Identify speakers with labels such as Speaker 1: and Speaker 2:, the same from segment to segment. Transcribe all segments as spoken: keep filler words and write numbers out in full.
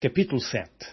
Speaker 1: Capítulo sete.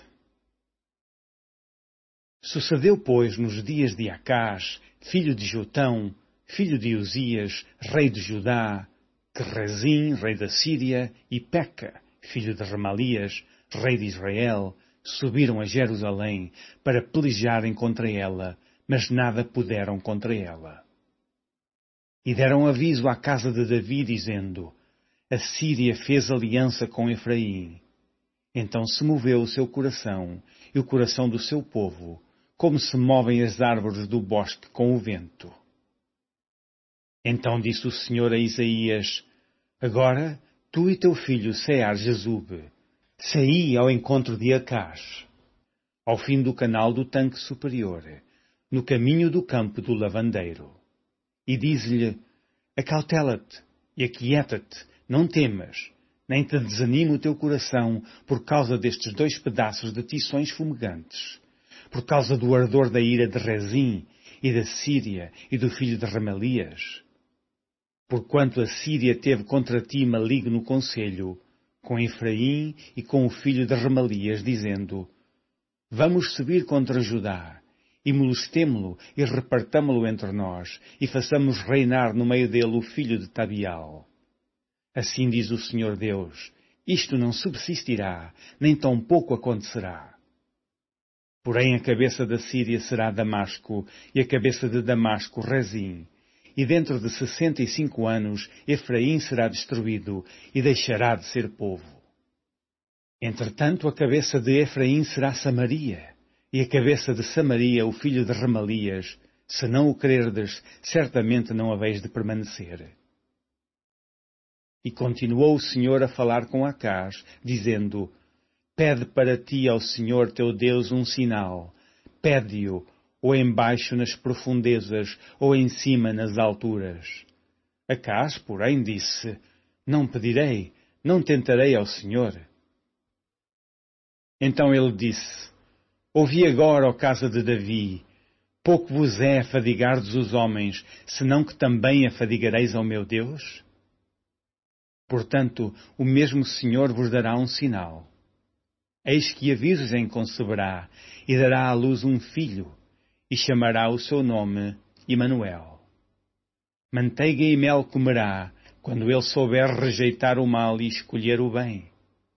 Speaker 1: Sucedeu, pois, nos dias de Acás, filho de Jotão, filho de Uzias, rei de Judá, que Rezim, rei da Síria, e Peca, filho de Remalias, rei de Israel, subiram a Jerusalém para pelejarem contra ela, mas nada puderam contra ela. E deram aviso à casa de Davi, dizendo: A Síria fez aliança com Efraim. Então se moveu o seu coração e o coração do seu povo, como se movem as árvores do bosque com o vento. Então disse o Senhor a Isaías: Agora, tu e teu filho Sear-Jezube, saí ao encontro de Acás, ao fim do canal do tanque superior, no caminho do campo do lavandeiro. E diz-lhe: Acautela-te e aquieta-te, não temas, nem te desanime o teu coração por causa destes dois pedaços de tições fumegantes, por causa do ardor da ira de Rezim e da Síria e do filho de Remalias. Porquanto a Síria teve contra ti maligno conselho, com Efraim e com o filho de Remalias, dizendo: Vamos subir contra Judá, e molestemo-lo e repartamo-lo entre nós, e façamos reinar no meio dele o filho de Tabial. Assim diz o Senhor Deus: Isto não subsistirá, nem tampouco acontecerá. Porém a cabeça da Síria será Damasco, e a cabeça de Damasco Rezim. E dentro de sessenta e cinco anos Efraim será destruído, e deixará de ser povo. Entretanto a cabeça de Efraim será Samaria, e a cabeça de Samaria o filho de Remalias. Se não o crerdes, certamente não haveis de permanecer. E continuou o Senhor a falar com Acás, dizendo: Pede para ti ao Senhor teu Deus um sinal. Pede-o, ou embaixo nas profundezas, ou em cima nas alturas. Acás, porém, disse: Não pedirei, não tentarei ao Senhor. Então ele disse: Ouvi agora, ó casa de Davi, pouco vos é afadigardes os homens, senão que também afadigareis ao meu Deus? Portanto, o mesmo Senhor vos dará um sinal. Eis que a Virgem conceberá e dará à luz um filho, e chamará o seu nome Emanuel. Manteiga e mel comerá, quando ele souber rejeitar o mal e escolher o bem.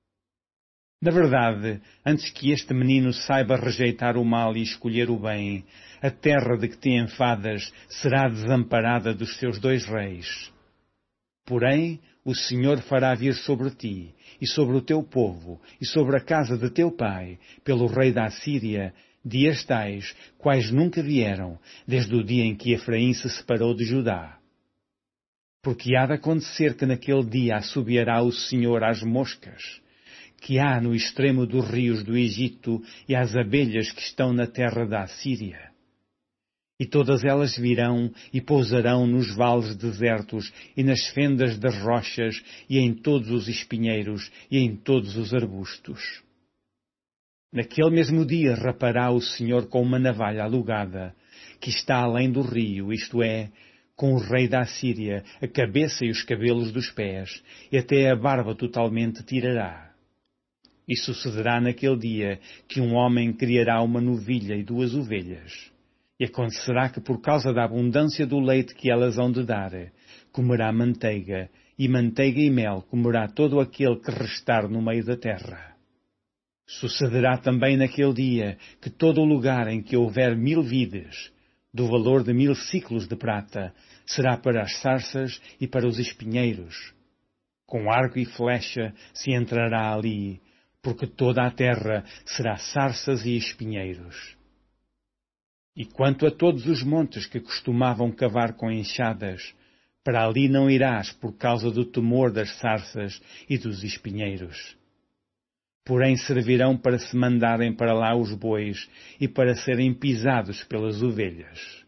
Speaker 1: Na verdade, antes que este menino saiba rejeitar o mal e escolher o bem, a terra de que te enfadas será desamparada dos seus dois reis. Porém, o Senhor fará vir sobre ti, e sobre o teu povo, e sobre a casa de teu pai, pelo rei da Assíria, dias tais, quais nunca vieram, desde o dia em que Efraim se separou de Judá. Porque há de acontecer que naquele dia assobiará o Senhor às moscas, que há no extremo dos rios do Egito, e às abelhas que estão na terra da Assíria. E todas elas virão e pousarão nos vales desertos e nas fendas das rochas e em todos os espinheiros e em todos os arbustos. Naquele mesmo dia rapará o Senhor com uma navalha alugada, que está além do rio, isto é, com o rei da Assíria, a cabeça e os cabelos dos pés, e até a barba totalmente tirará. E sucederá naquele dia que um homem criará uma novilha e duas ovelhas. E acontecerá que por causa da abundância do leite que elas hão de dar, comerá manteiga, e manteiga e mel comerá todo aquele que restar no meio da terra. Sucederá também naquele dia que todo o lugar em que houver mil vides, do valor de mil ciclos de prata, será para as sarças e para os espinheiros. Com arco e flecha se entrará ali, porque toda a terra será sarças e espinheiros. E quanto a todos os montes que costumavam cavar com enxadas, para ali não irás por causa do temor das sarças e dos espinheiros. Porém servirão para se mandarem para lá os bois e para serem pisados pelas ovelhas.